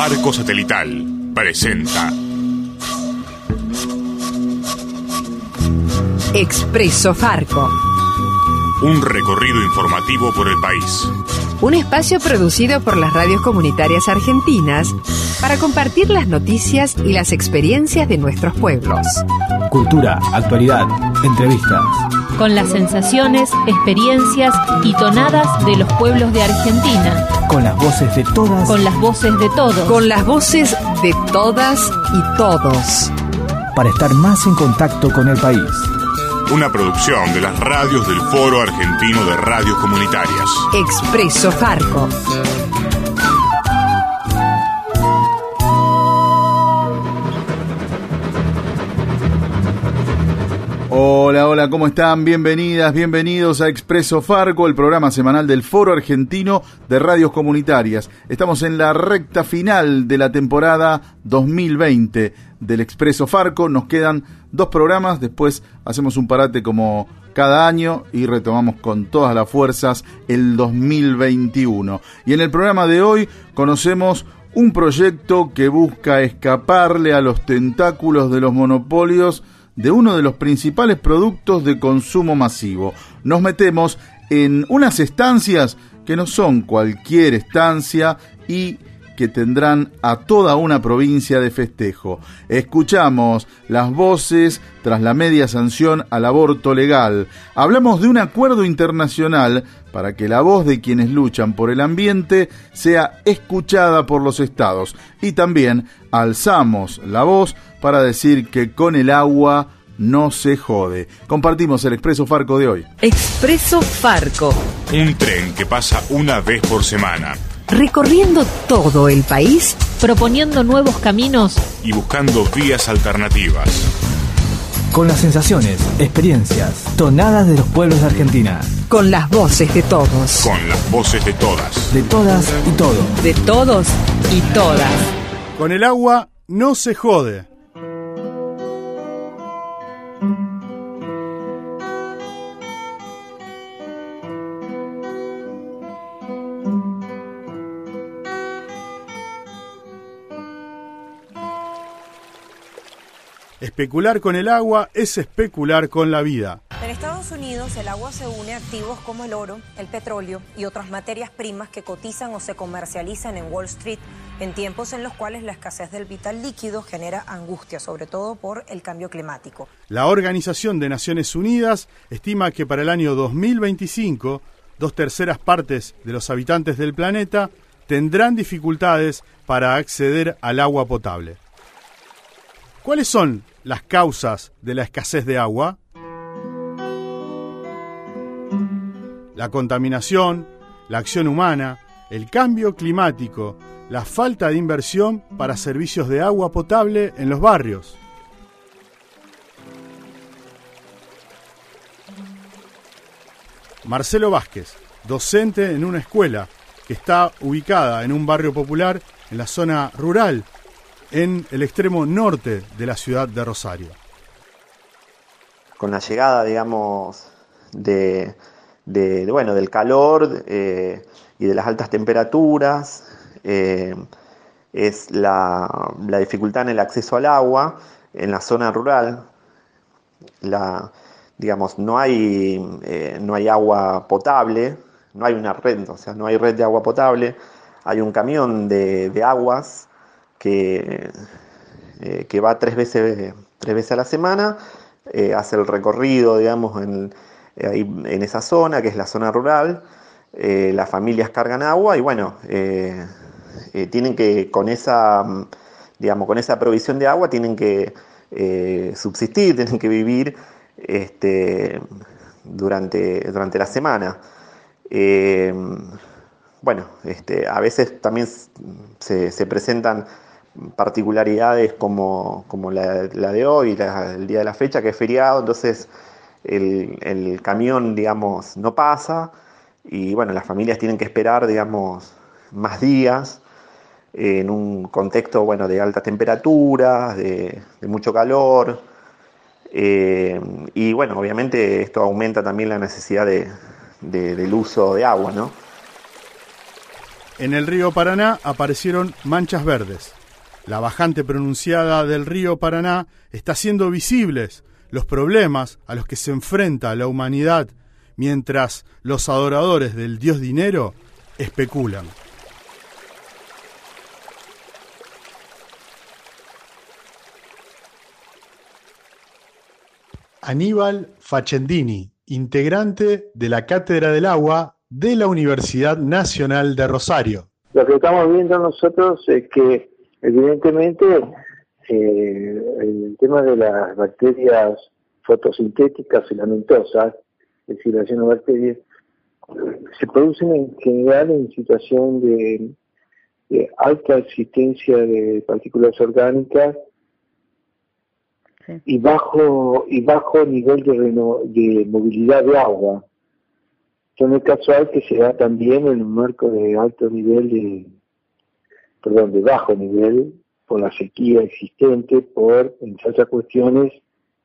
Farco Satelital presenta Expreso Farco. Un recorrido informativo por el país. Un espacio producido por las radios comunitarias argentinas para compartir las noticias y las experiencias de nuestros pueblos. Cultura, actualidad, entrevistas. Con las sensaciones, experiencias y tonadas de los pueblos de Argentina. Con las voces de todas. Con las voces de todos. Con las voces de todas y todos. Para estar más en contacto con el país. Una producción de las radios del Foro Argentino de Radios Comunitarias. Expreso Farco. Hola, ¿cómo están? Bienvenidas, bienvenidos a Expreso Farco, el programa semanal del Foro Argentino de Radios Comunitarias. Estamos en la recta final de la temporada 2020 del Expreso Farco. Nos quedan 2 programas, después hacemos un parate como cada año y retomamos con todas las fuerzas el 2021. Y en el programa de hoy conocemos un proyecto que busca escaparle a los tentáculos de los monopolios de uno de los principales productos de consumo masivo. Nos metemos en unas estancias que no son cualquier estancia y que tendrán a toda una provincia de festejo. Escuchamos las voces tras la media sanción al aborto legal. Hablamos de un acuerdo internacional para que la voz de quienes luchan por el ambiente sea escuchada por los estados. Y también alzamos la voz para decir que con el agua no se jode. Compartimos el Expreso Farco de hoy. Expreso Farco. Un tren que pasa una vez por semana. Recorriendo todo el país, proponiendo nuevos caminos y buscando vías alternativas. Con las sensaciones, experiencias, tonadas de los pueblos de Argentina. Con las voces de todos. Con las voces de todas. De todas y todos. De todos y todas. Con el agua no se jode. Especular con el agua es especular con la vida. En Estados Unidos, el agua se une a activos como el oro, el petróleo y otras materias primas que cotizan o se comercializan en Wall Street en tiempos en los cuales la escasez del vital líquido genera angustia, sobre todo por el cambio climático. La Organización de Naciones Unidas estima que para el año 2025, 2/3 partes de los habitantes del planeta tendrán dificultades para acceder al agua potable. ¿Cuáles son las causas de la escasez de agua? La contaminación, la acción humana, el cambio climático, la falta de inversión para servicios de agua potable en los barrios. Marcelo Vázquez, docente en una escuela que está ubicada en un barrio popular en la zona rural, en el extremo norte de la ciudad de Rosario. Con la llegada, digamos, del calor y de las altas temperaturas, es la dificultad en el acceso al agua en la zona rural. No hay agua potable, no hay una red, no hay red de agua potable. Hay un camión de aguas que va 3 veces a la semana, hace el recorrido, digamos, en esa zona, que es la zona rural. Las familias cargan agua y tienen que, con esa provisión de agua, tienen que subsistir, tienen que vivir durante la semana. A veces también se presentan particularidades como la de hoy, el día de la fecha, que es feriado, entonces el camión, digamos, no pasa y las familias tienen que esperar, digamos, más días en un contexto, de altas temperaturas, de mucho calor, obviamente esto aumenta también la necesidad del uso de agua, ¿no? En el río Paraná aparecieron manchas verdes. La bajante pronunciada del río Paraná está haciendo visibles los problemas a los que se enfrenta la humanidad mientras los adoradores del dios dinero especulan. Aníbal Facendini, integrante de la Cátedra del Agua de la Universidad Nacional de Rosario. Lo que estamos viendo nosotros es que, evidentemente, el tema de las bacterias fotosintéticas filamentosas, es decir, las cianobacterias, se producen en general en situación de alta existencia de partículas orgánicas y bajo nivel de movilidad de agua. No es casual que se da también en un marco de de bajo nivel, por la sequía existente, entre otras cuestiones,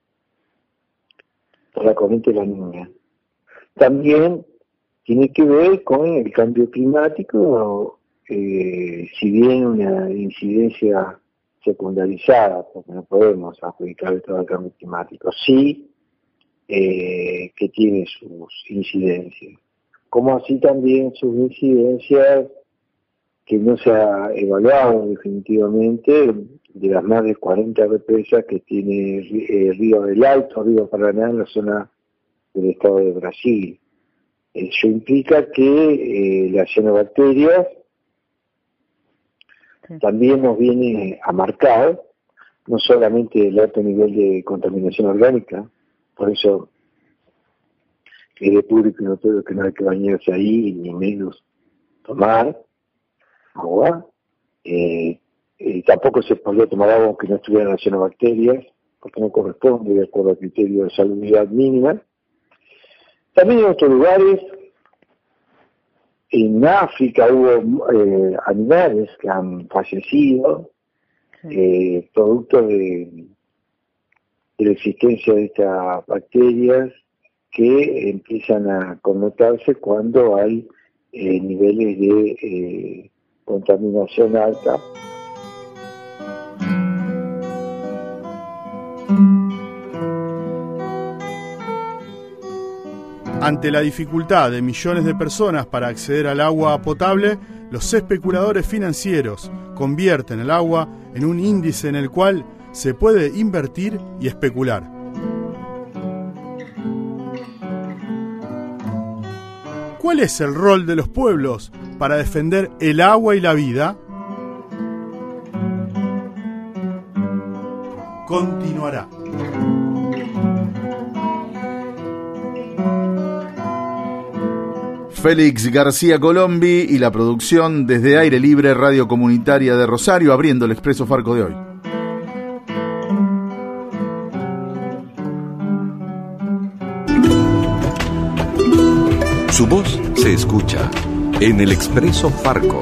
por la corriente de la Niña. También tiene que ver con el cambio climático, si bien una incidencia secundarizada, porque no podemos adjudicar todo el cambio climático, sí que tiene sus incidencias, como así también sus incidencias que no se ha evaluado definitivamente de las más de 40 represas que tiene el río del Alto, río Paraná, en la zona del estado de Brasil. Eso implica que las cianobacterias también nos viene a marcar no solamente el alto nivel de contaminación orgánica, por eso es de público y notorio que no hay que bañarse ahí, ni menos tomar agua. Tampoco se podría tomar agua aunque no estuvieran las cianobacterias, porque no corresponde de acuerdo al criterio de salubridad mínima. También en otros lugares, en África hubo animales que han fallecido, producto de la existencia de estas bacterias que empiezan a connotarse cuando hay niveles de contaminación alta. Ante la dificultad de millones de personas para acceder al agua potable, los especuladores financieros convierten el agua en un índice en el cual se puede invertir y especular. ¿Cuál es el rol de los pueblos para defender el agua y la vida? Continuará. Félix García Colombi y la producción desde Aire Libre Radio Comunitaria de Rosario, abriendo el Expreso Farco de hoy. Su voz se escucha en el Expreso Farco.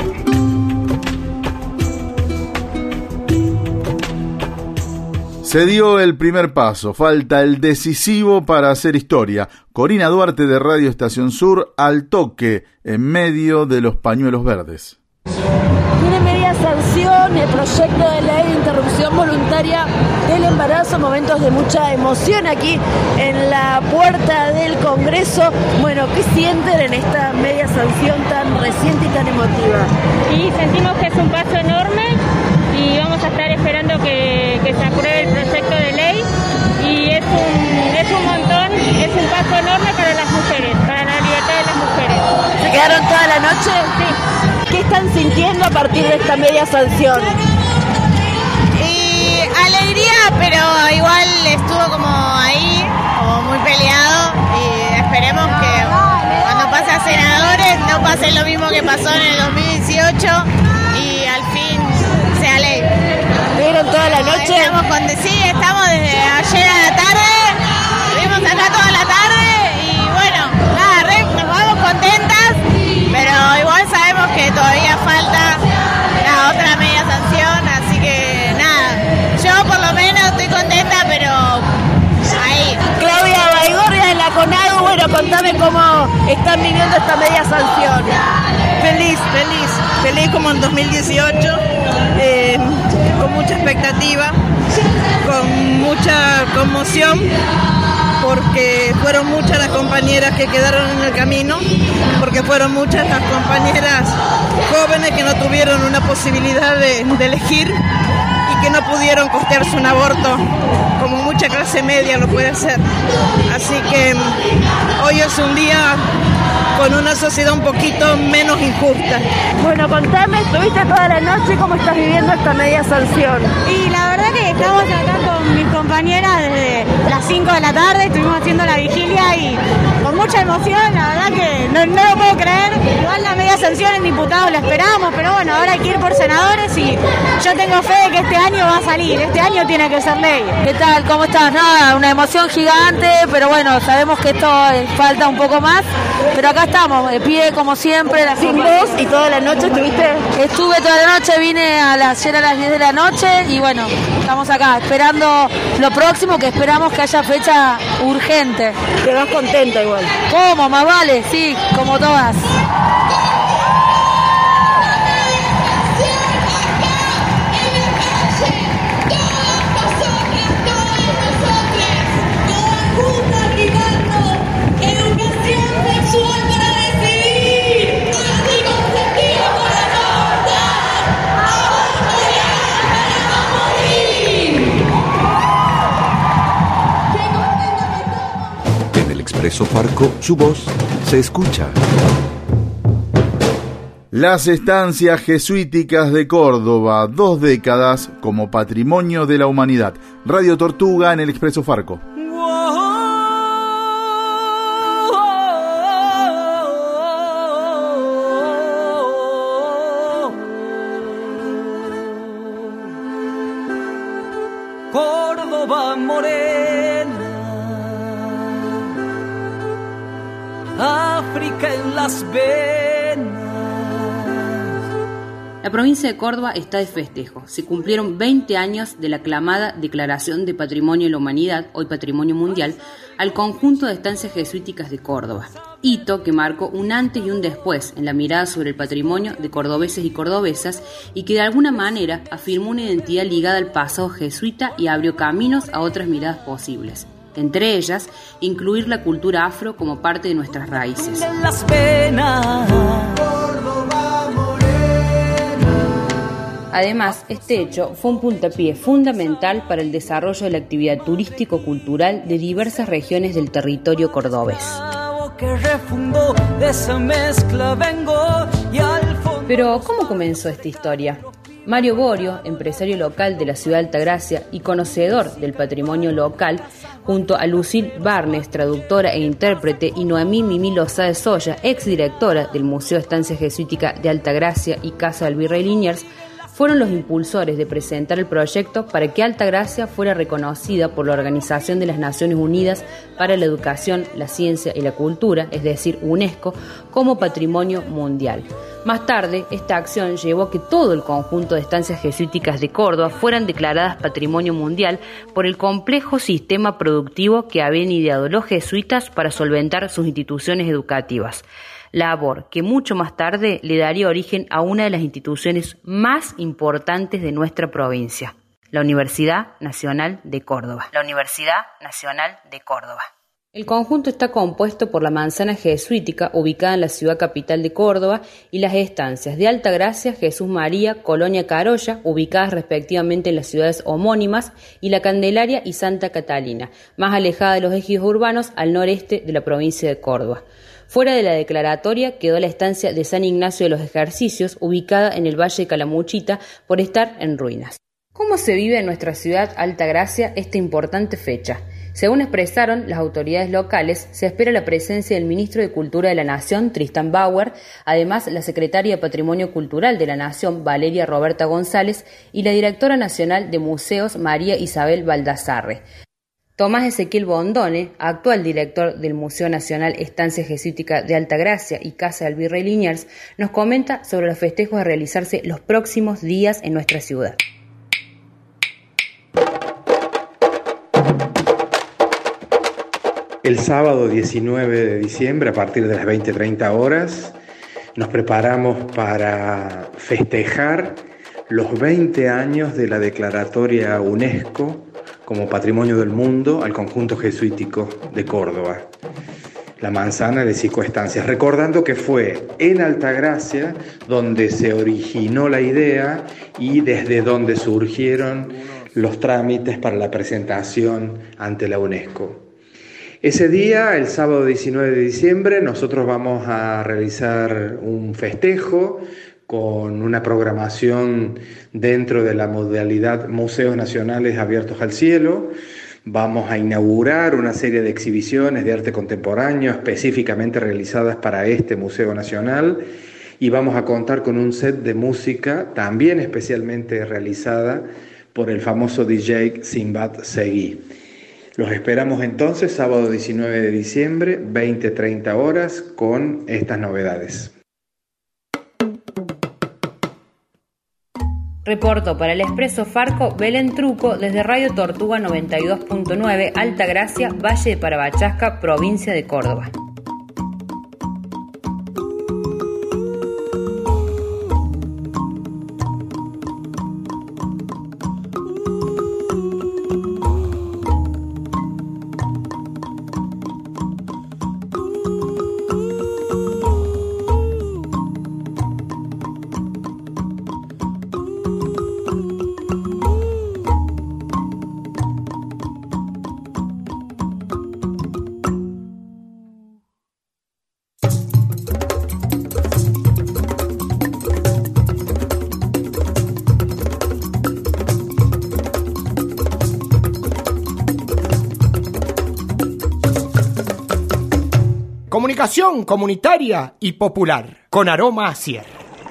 Se dio el primer paso, falta el decisivo para hacer historia. Corina Duarte de Radio Estación Sur al toque en medio de los pañuelos verdes. Tiene media sanción el proyecto de ley de interrupción voluntaria del embarazo, momentos de mucha emoción aquí en la puerta del Congreso. Bueno, ¿qué sienten en esta media sanción tan reciente y tan emotiva? Y sentimos que es un paso enorme y vamos a estar esperando que se apruebe el proyecto de ley y es un montón, es un paso enorme para las mujeres, para la libertad de las mujeres. ¿Se quedaron toda la noche? Sí. ¿Qué están sintiendo a partir de esta media sanción? Y alegría, pero igual estuvo como ahí, como muy peleado y esperemos que cuando pase a senadores no pase lo mismo que pasó en el 2018 y al fin sea ley. ¿Estuvieron toda la noche? Estamos desde ayer a la tarde, estuvimos acá toda la tarde y bueno, nada, nos vamos contentas, pero igual sabemos que todavía falta la otra media sanción, así que nada, yo por lo menos estoy contenta, pero ahí. Claudia Baigorria de la CONADU, bueno, contame cómo están viviendo esta media sanción. Feliz. feliz como en 2018, con mucha expectativa, con mucha conmoción, porque fueron muchas las compañeras que quedaron en el camino, porque fueron muchas las compañeras jóvenes que no tuvieron una posibilidad de elegir y que no pudieron costearse un aborto como mucha clase media lo puede hacer. Así que hoy es un día con una sociedad un poquito menos injusta. Bueno, contame, estuviste toda la noche, ¿cómo estás viviendo esta media sanción? Y la verdad que estamos acá con mis compañeras desde las 5 de la tarde, estuvimos haciendo la vigilia y con mucha emoción, la verdad que no lo puedo creer. Igual la media sanción en diputados la esperábamos, pero bueno, ahora hay que ir por senadores y yo tengo fe de que este año va a salir, este año tiene que ser ley. ¿Qué tal? ¿Cómo estás? Nada, una emoción gigante, pero bueno, sabemos que esto falta un poco más, pero acá estamos, de pie como siempre. ¿Sin vos y toda la noche estuviste? Estuve toda la noche, vine ayer a las 10 de la noche y bueno, estamos acá esperando lo próximo, que esperamos que haya fecha urgente. ¿Te vas contenta igual? ¿Cómo? Más vale, sí, como todas. Expreso Farco, su voz se escucha. Las estancias jesuíticas de Córdoba, 2 décadas como patrimonio de la humanidad. Radio Tortuga en el Expreso Farco. Córdoba morena, África en las venas. La provincia de Córdoba está de festejo. Se cumplieron 20 años de la aclamada Declaración de Patrimonio de la Humanidad, hoy Patrimonio Mundial, al conjunto de estancias jesuíticas de Córdoba. Hito que marcó un antes y un después en la mirada sobre el patrimonio de cordobeses y cordobesas y que de alguna manera afirmó una identidad ligada al pasado jesuita y abrió caminos a otras miradas posibles. Entre ellas, incluir la cultura afro como parte de nuestras raíces. Además, este hecho fue un puntapié fundamental para el desarrollo de la actividad turístico-cultural de diversas regiones del territorio cordobés. Pero, ¿cómo comenzó esta historia? Mario Borio, empresario local de la ciudad de Altagracia y conocedor del patrimonio local, junto a Lucille Barnes, traductora e intérprete, y Noemí Mimí Lozada de Soya, exdirectora del Museo Estancia Jesuítica de Altagracia y Casa del Virrey Liniers, fueron los impulsores de presentar el proyecto para que Altagracia fuera reconocida por la Organización de las Naciones Unidas para la Educación, la Ciencia y la Cultura, es decir, UNESCO, como Patrimonio Mundial. Más tarde, esta acción llevó a que todo el conjunto de estancias jesuíticas de Córdoba fueran declaradas Patrimonio Mundial por el complejo sistema productivo que habían ideado los jesuitas para solventar sus instituciones educativas. Labor que mucho más tarde le daría origen a una de las instituciones más importantes de nuestra provincia, la Universidad Nacional de Córdoba. La Universidad Nacional de Córdoba. El conjunto está compuesto por la manzana jesuítica, ubicada en la ciudad capital de Córdoba, y las estancias de Altagracia, Jesús María, Colonia Carolla, ubicadas respectivamente en las ciudades homónimas, y la Candelaria y Santa Catalina, más alejada de los ejes urbanos al noreste de la provincia de Córdoba. Fuera de la declaratoria quedó la estancia de San Ignacio de los Ejercicios, ubicada en el Valle de Calamuchita, por estar en ruinas. ¿Cómo se vive en nuestra ciudad Altagracia esta importante fecha? Según expresaron las autoridades locales, se espera la presencia del ministro de Cultura de la Nación, Tristan Bauer, además la secretaria de Patrimonio Cultural de la Nación, Valeria Roberta González, y la directora nacional de Museos, María Isabel Baldassarre. Tomás Ezequiel Bondone, actual director del Museo Nacional Estancia Jesuítica de Altagracia y Casa del Virrey Liniers, nos comenta sobre los festejos a realizarse los próximos días en nuestra ciudad. El sábado 19 de diciembre, a partir de las 20:30 horas, nos preparamos para festejar los 20 años de la declaratoria UNESCO como Patrimonio del Mundo al conjunto jesuítico de Córdoba, la manzana de psicoestancias, recordando que fue en Altagracia donde se originó la idea y desde donde surgieron los trámites para la presentación ante la UNESCO. Ese día, el sábado 19 de diciembre, nosotros vamos a realizar un festejo con una programación dentro de la modalidad Museos Nacionales Abiertos al Cielo. Vamos a inaugurar una serie de exhibiciones de arte contemporáneo específicamente realizadas para este Museo Nacional y vamos a contar con un set de música también especialmente realizada por el famoso DJ Sinbad Seguí. Los esperamos entonces sábado 19 de diciembre, 20-30 horas, con estas novedades. Reportó para el Expreso Farco Belén Truco desde Radio Tortuga 92.9 Altagracia, Valle de Parabachasca, provincia de Córdoba. Comunicación comunitaria y popular, con aroma a cierre.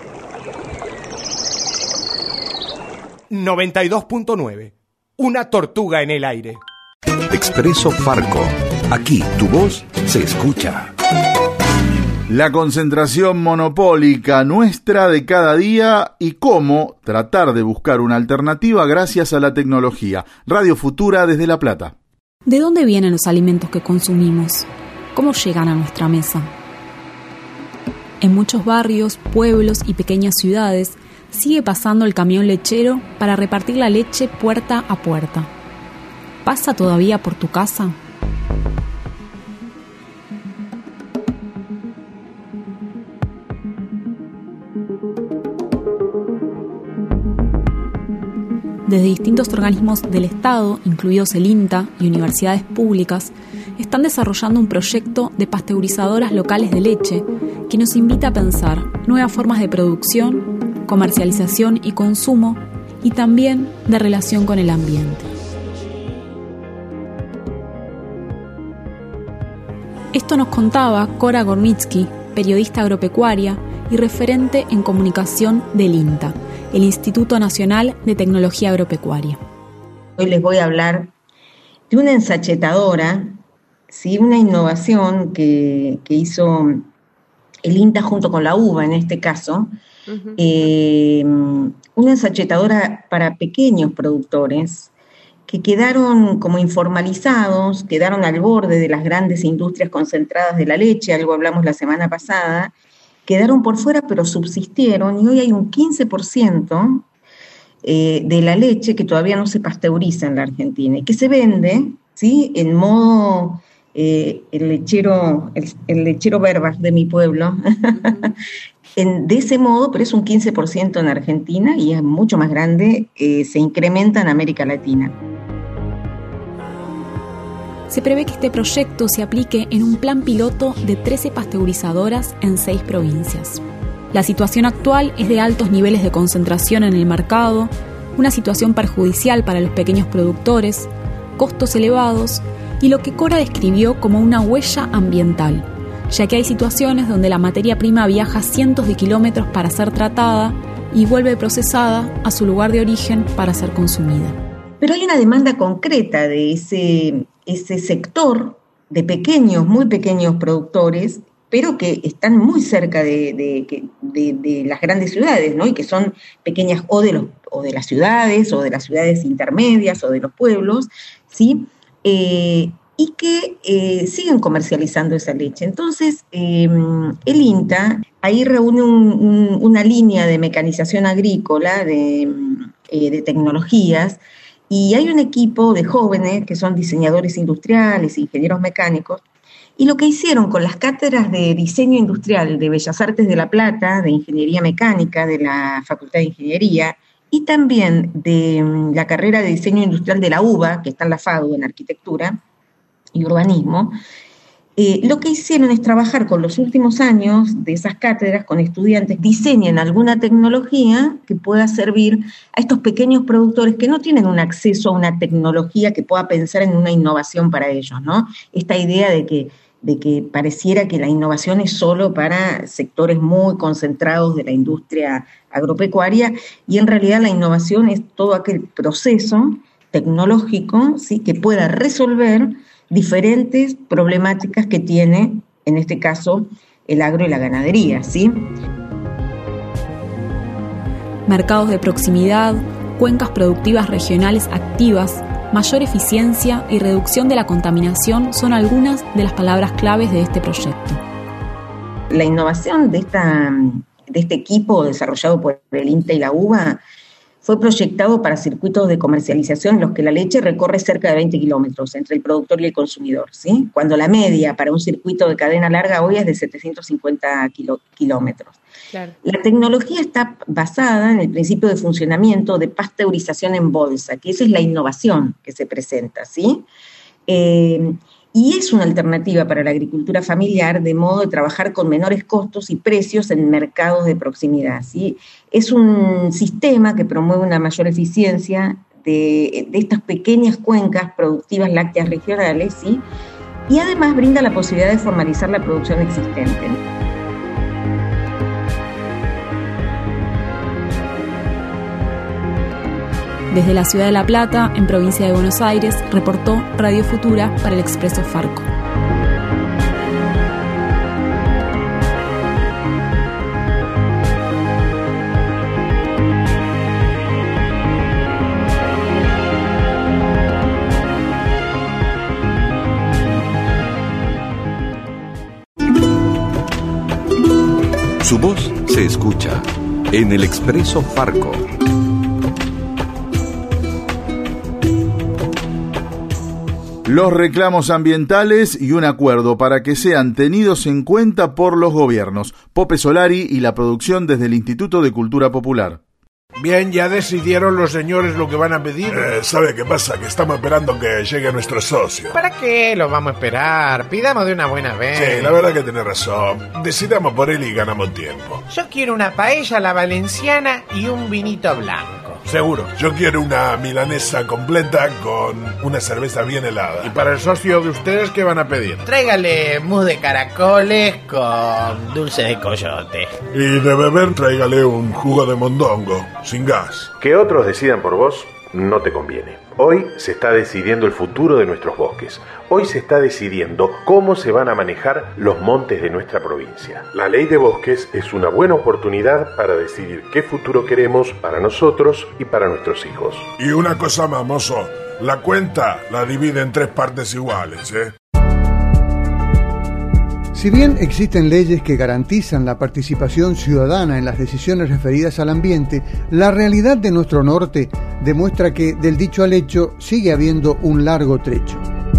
92.9. Una tortuga en el aire. Expreso Farco. Aquí tu voz se escucha. La concentración monopólica nuestra de cada día y cómo tratar de buscar una alternativa gracias a la tecnología. Radio Futura desde La Plata. ¿De dónde vienen los alimentos que consumimos? ¿Cómo llegan a nuestra mesa? En muchos barrios, pueblos y pequeñas ciudades sigue pasando el camión lechero para repartir la leche puerta a puerta. ¿Pasa todavía por tu casa? Desde distintos organismos del Estado, incluidos el INTA y universidades públicas, están desarrollando un proyecto de pasteurizadoras locales de leche que nos invita a pensar nuevas formas de producción, comercialización y consumo, y también de relación con el ambiente. Esto nos contaba Cora Gornitsky, periodista agropecuaria y referente en comunicación del INTA, el Instituto Nacional de Tecnología Agropecuaria. Hoy les voy a hablar de una ensachetadora, ¿sí? Una innovación que hizo el INTA junto con la UBA en este caso, una ensachetadora para pequeños productores que quedaron como informalizados, quedaron al borde de las grandes industrias concentradas de la leche, algo hablamos la semana pasada, quedaron por fuera pero subsistieron y hoy hay un 15% de la leche que todavía no se pasteuriza en la Argentina y que se vende, ¿sí? En modo el lechero Berbach de mi pueblo, de ese modo, pero es un 15% en Argentina y es mucho más grande, se incrementa en América Latina. Se prevé que este proyecto se aplique en un plan piloto de 13 pasteurizadoras en 6 provincias. La situación actual es de altos niveles de concentración en el mercado, una situación perjudicial para los pequeños productores, costos elevados y lo que Cora describió como una huella ambiental, ya que hay situaciones donde la materia prima viaja cientos de kilómetros para ser tratada y vuelve procesada a su lugar de origen para ser consumida. Pero hay una demanda concreta de ese sector de pequeños, muy pequeños productores, pero que están muy cerca de las grandes ciudades, ¿no? Y que son pequeñas o de las ciudades, o de las ciudades intermedias, o de los pueblos, ¿sí? y que siguen comercializando esa leche. Entonces, el INTA ahí reúne una línea de mecanización agrícola, de tecnologías, y hay un equipo de jóvenes que son diseñadores industriales, ingenieros mecánicos, y lo que hicieron con las cátedras de diseño industrial de Bellas Artes de La Plata, de Ingeniería Mecánica, de la Facultad de Ingeniería, y también de la carrera de diseño industrial de la UBA, que está en la FADU, en arquitectura y urbanismo, lo que hicieron es trabajar con los últimos años de esas cátedras con estudiantes, diseñen alguna tecnología que pueda servir a estos pequeños productores que no tienen un acceso a una tecnología que pueda pensar en una innovación para ellos, ¿no? Esta idea de que pareciera que la innovación es solo para sectores muy concentrados de la industria agropecuaria, y en realidad la innovación es todo aquel proceso tecnológico, ¿sí?, que pueda resolver diferentes problemáticas que tiene, en este caso, el agro y la ganadería, ¿sí? Mercados de proximidad, cuencas productivas regionales activas, mayor eficiencia y reducción de la contaminación son algunas de las palabras claves de este proyecto. La innovación de este equipo desarrollado por el INTA y la UBA fue proyectado para circuitos de comercialización en los que la leche recorre cerca de 20 kilómetros entre el productor y el consumidor, ¿sí? Cuando la media para un circuito de cadena larga hoy es de 750 kilómetros. Claro. La tecnología está basada en el principio de funcionamiento de pasteurización en bolsa, que esa es la innovación que se presenta, ¿sí? Y es una alternativa para la agricultura familiar, de modo de trabajar con menores costos y precios en mercados de proximidad, ¿sí? Es un sistema que promueve una mayor eficiencia de estas pequeñas cuencas productivas lácteas regionales, ¿sí? Y además brinda la posibilidad de formalizar la producción existente. Desde la ciudad de La Plata, en provincia de Buenos Aires, reportó Radio Futura para el Expreso Farco. Su voz se escucha en el Expreso Farco. Los reclamos ambientales y un acuerdo para que sean tenidos en cuenta por los gobiernos. Pope Solari y la producción desde el Instituto de Cultura Popular. Bien, ¿ya decidieron los señores lo que van a pedir? ¿Sabe qué pasa? Que estamos esperando que llegue nuestro socio. ¿Para qué lo vamos a esperar? Pidamos de una buena vez. Sí, la verdad que tiene razón. Decidamos por él y ganamos tiempo. Yo quiero una paella a la valenciana y un vinito blanco. Seguro. Yo quiero una milanesa completa con una cerveza bien helada. ¿Y para el socio de ustedes qué van a pedir? Tráigale mousse de caracoles con dulce de coyote. Y de beber tráigale un jugo de mondongo, sin gas. Que otros decidan por vos no te conviene. Hoy se está decidiendo el futuro de nuestros bosques. Hoy se está decidiendo cómo se van a manejar los montes de nuestra provincia. La ley de bosques es una buena oportunidad para decidir qué futuro queremos para nosotros y para nuestros hijos. Y una cosa más, mozo. La cuenta la divide en 3 partes iguales, ¿eh? Si bien existen leyes que garantizan la participación ciudadana en las decisiones referidas al ambiente, la realidad de nuestro norte demuestra que, del dicho al hecho, sigue habiendo un largo trecho.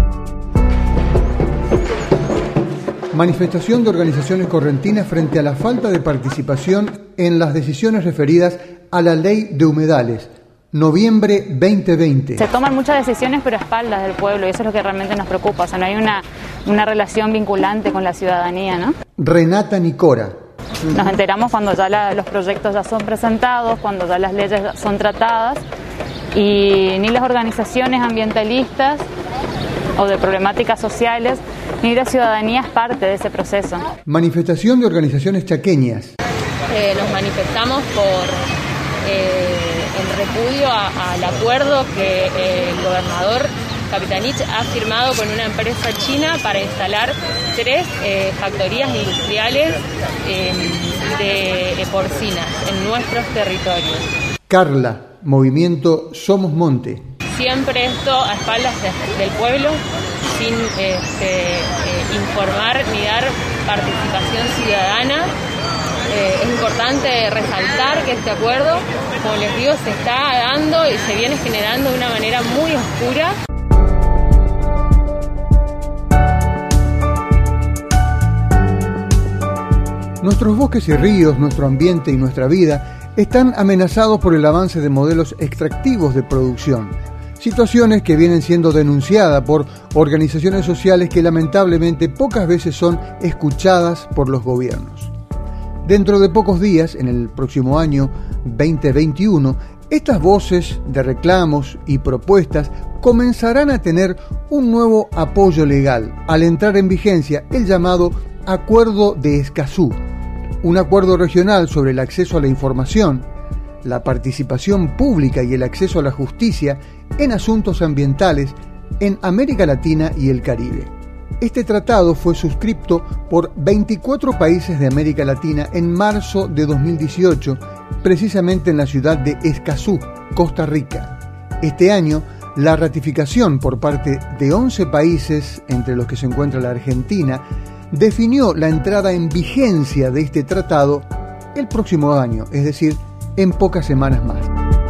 Manifestación de organizaciones correntinas frente a la falta de participación en las decisiones referidas a la Ley de Humedales. Noviembre 2020. Se toman muchas decisiones pero a espaldas del pueblo y eso es lo que realmente nos preocupa. O sea, no hay una relación vinculante con la ciudadanía, ¿no? Renata Nicora. Nos enteramos cuando ya los proyectos ya son presentados, cuando ya las leyes son tratadas y ni las organizaciones ambientalistas o de problemáticas sociales ni la ciudadanía es parte de ese proceso. Manifestación de organizaciones chaqueñas. Nos manifestamos por el repudio al acuerdo que el gobernador Capitanich ha firmado con una empresa china para instalar 3 factorías industriales de porcinas en nuestros territorios. Carla, Movimiento Somos Monte. siempre esto a espaldas del pueblo, sin informar ni dar participación ciudadana. Es importante resaltar que este acuerdo, como les digo, se está dando y se viene generando de una manera muy oscura. Nuestros bosques y ríos, nuestro ambiente y nuestra vida están amenazados por el avance de modelos extractivos de producción, situaciones que vienen siendo denunciadas por organizaciones sociales que lamentablemente pocas veces son escuchadas por los gobiernos. Dentro de pocos días, en el próximo año 2021, estas voces de reclamos y propuestas comenzarán a tener un nuevo apoyo legal al entrar en vigencia el llamado Acuerdo de Escazú, un acuerdo regional sobre el acceso a la información, la participación pública y el acceso a la justicia en asuntos ambientales en América Latina y el Caribe. Este tratado fue suscripto por 24 países de América Latina en marzo de 2018, precisamente en la ciudad de Escazú, Costa Rica. Este año, la ratificación por parte de 11 países, entre los que se encuentra la Argentina, definió la entrada en vigencia de este tratado el próximo año, es decir, en pocas semanas más.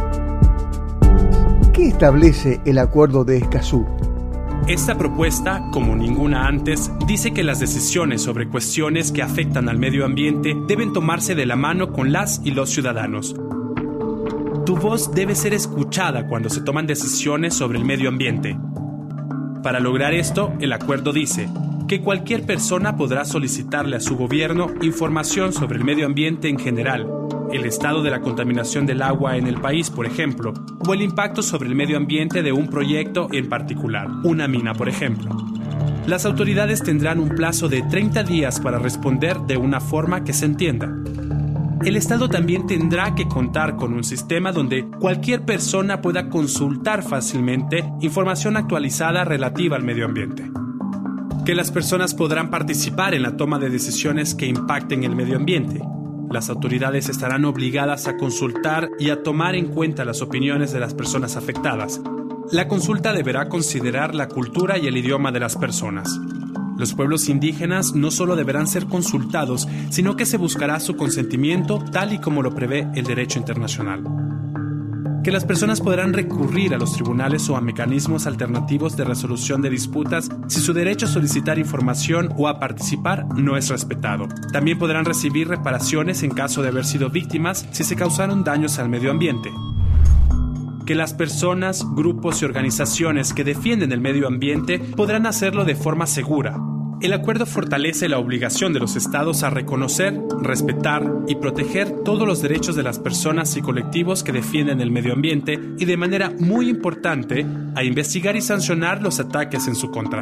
¿Qué establece el Acuerdo de Escazú? Esta propuesta, como ninguna antes, dice que las decisiones sobre cuestiones que afectan al medio ambiente deben tomarse de la mano con las y los ciudadanos. Tu voz debe ser escuchada cuando se toman decisiones sobre el medio ambiente. Para lograr esto, el acuerdo dice que cualquier persona podrá solicitarle a su gobierno información sobre el medio ambiente en general, el estado de la contaminación del agua en el país, por ejemplo, o el impacto sobre el medio ambiente de un proyecto en particular, una mina, por ejemplo. Las autoridades tendrán un plazo de 30 días para responder de una forma que se entienda. El Estado también tendrá que contar con un sistema donde cualquier persona pueda consultar fácilmente información actualizada relativa al medio ambiente. Que las personas podrán participar en la toma de decisiones que impacten el medio ambiente. Las autoridades estarán obligadas a consultar y a tomar en cuenta las opiniones de las personas afectadas. La consulta deberá considerar la cultura y el idioma de las personas. Los pueblos indígenas no solo deberán ser consultados, sino que se buscará su consentimiento tal y como lo prevé el derecho internacional. Que las personas podrán recurrir a los tribunales o a mecanismos alternativos de resolución de disputas si su derecho a solicitar información o a participar no es respetado. También podrán recibir reparaciones en caso de haber sido víctimas si se causaron daños al medio ambiente. Que las personas, grupos y organizaciones que defienden el medio ambiente podrán hacerlo de forma segura. El acuerdo fortalece la obligación de los estados a reconocer, respetar y proteger todos los derechos de las personas y colectivos que defienden el medio ambiente y, de manera muy importante, a investigar y sancionar los ataques en su contra.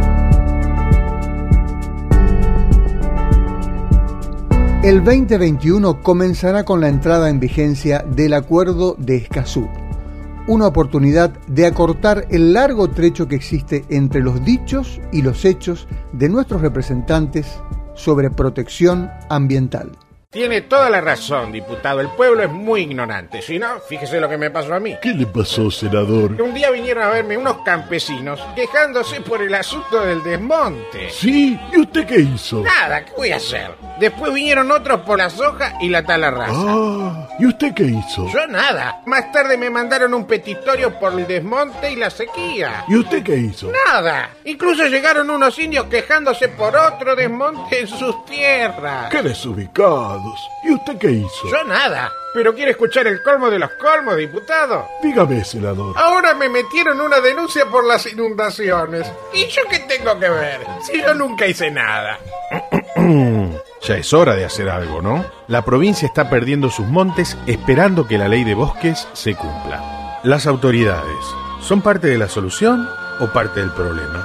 El 2021 comenzará con la entrada en vigencia del Acuerdo de Escazú, una oportunidad de acortar el largo trecho que existe entre los dichos y los hechos de nuestros representantes sobre protección ambiental. Tiene toda la razón, diputado. El pueblo es muy ignorante. Si no, fíjese lo que me pasó a mí. ¿Qué le pasó, senador? Un día vinieron a verme unos campesinos quejándose por el asunto del desmonte. ¿Sí? ¿Y usted qué hizo? Nada, ¿qué voy a hacer? Después vinieron otros por la soja y la tala rasa. Ah, ¿y usted qué hizo? Yo nada. Más tarde me mandaron un petitorio por el desmonte y la sequía. ¿Y usted qué hizo? Nada. Incluso llegaron unos indios quejándose por otro desmonte en sus tierras. ¡Qué desubicados! ¿Y usted qué hizo? Yo nada. ¿Pero quiere escuchar el colmo de los colmos, diputado? Dígame, senador. Ahora me metieron una denuncia por las inundaciones. ¿Y yo qué tengo que ver? Si yo nunca hice nada. Ya es hora de hacer algo, ¿no? La provincia está perdiendo sus montes esperando que la ley de bosques se cumpla. Las autoridades, ¿son parte de la solución o parte del problema?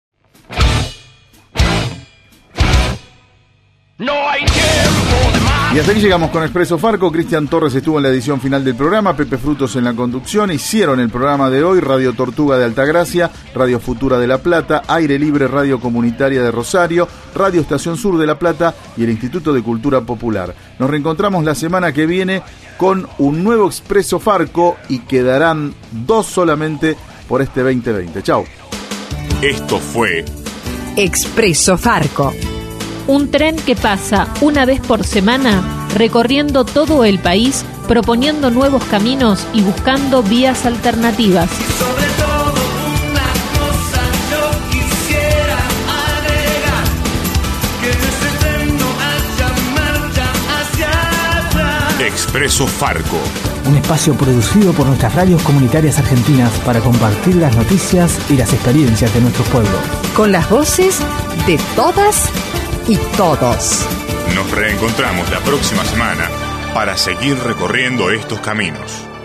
No hay tiempo de más. Y hasta aquí llegamos con Expreso Farco. Cristian Torres estuvo en la edición final del programa, Pepe Frutos en la conducción. Hicieron el programa de hoy Radio Tortuga de Altagracia, Radio Futura de La Plata, Aire Libre Radio Comunitaria de Rosario, Radio Estación Sur de La Plata y el Instituto de Cultura Popular. Nos reencontramos la semana que viene con un nuevo Expreso Farco y quedarán 2 solamente por este 2020. Chau. Esto fue Expreso Farco. Un tren que pasa una vez por semana recorriendo todo el país, proponiendo nuevos caminos y buscando vías alternativas. Sobre todo una cosa yo quisiera agregar, que en ese tren no haya marcha hacia atrás. Expreso Farco. Un espacio producido por nuestras radios comunitarias argentinas para compartir las noticias y las experiencias de nuestro pueblo. Con las voces de todas y todos. Nos reencontramos la próxima semana para seguir recorriendo estos caminos.